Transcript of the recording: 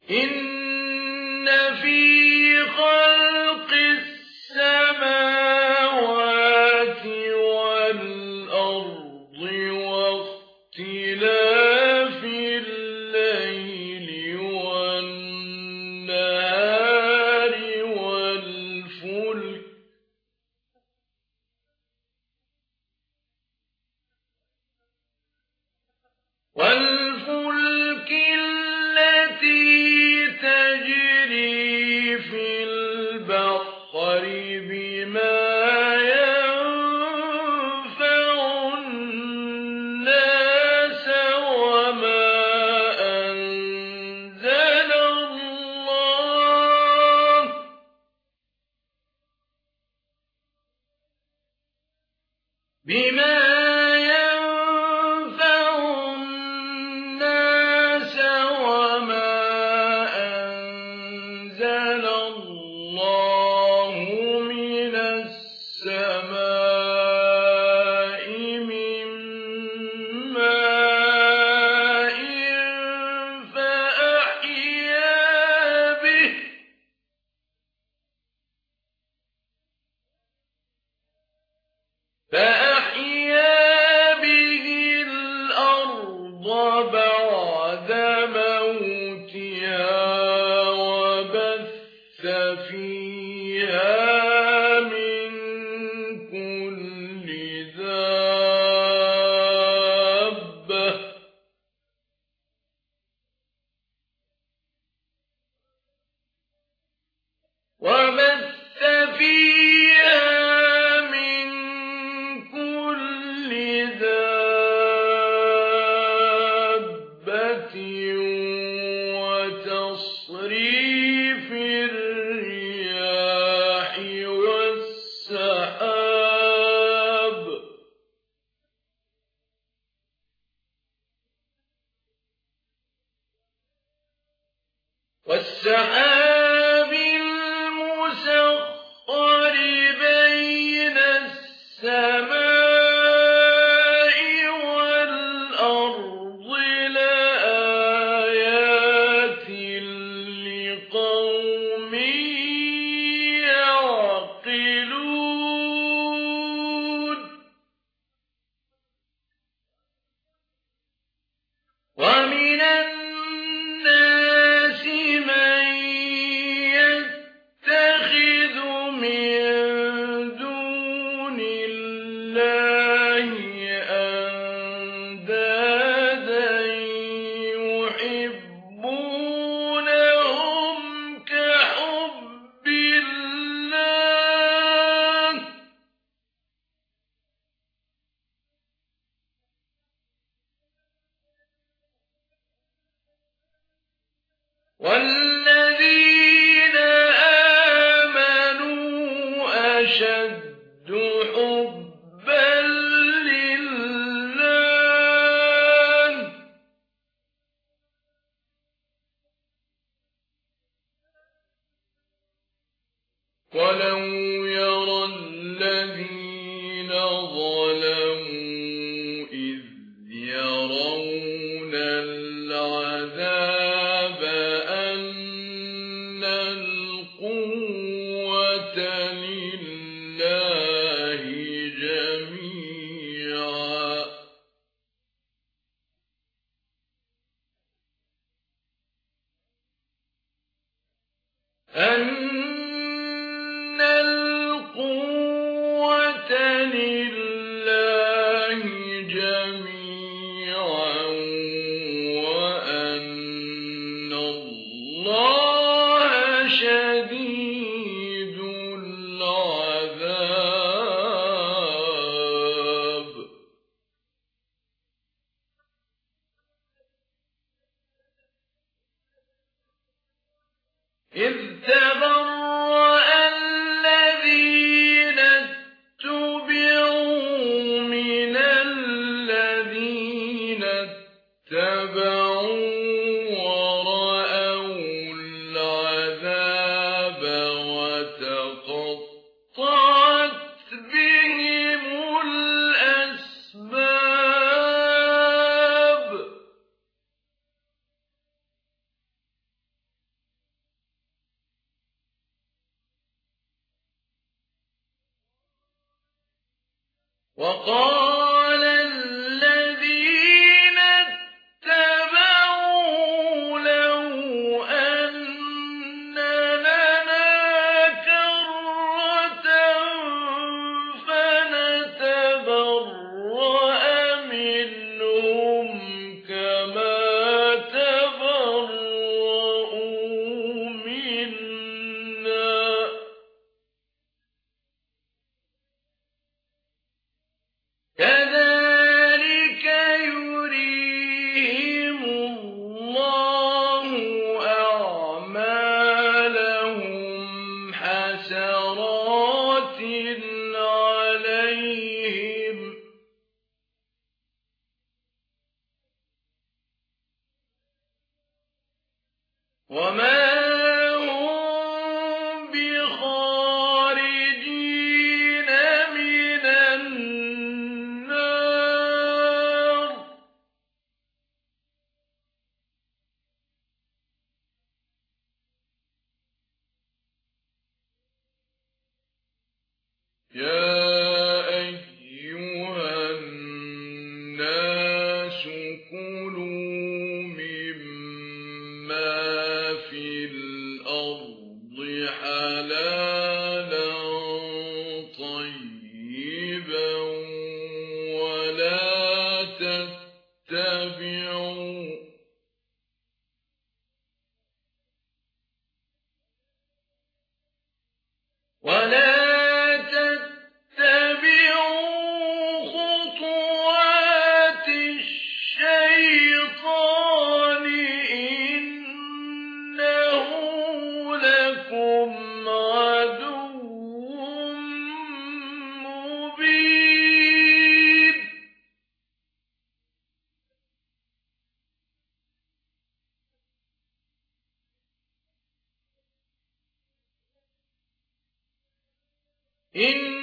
إن في خلق السماوات والأرض واختلاف الليل والنهار والفلك التي تجري في البحر بما ينفع الناس وما أنزل الله من السماء من ماء فأحيا به الأرض بعد موتها وبث فيها من كل دابة وتصريف الرياح والسحاب المسخر بين السماء والأرض لآيات لقوم يعقلون ومن الناس من يتخذ من دون الله أندادا يحبونهم كحب الله والذين آمنوا أشد حبا لله ولو يرى الذين ظلموا إذ يرون العذاب أن القوة لله جميعا أن القوة لله جميعا وأن الله شديد العذاب إذ تبرأ الذين اتبعوا من الذين اتبعوا ورأوا العذاب وتقطعت بهم الأسباب وقال الذين اتبعوا لو أن لنا كرة فنتبرأ منهم كما تبرؤوا منا كذلك يريهم الله أعمالهم حسرات عليهم وما هم بخارجين من النار يا أيها الناس كلوا مما في الأرض حلالا طيبا ولا تتبعوا خطوات الشيطان إنه لكم عدو مبين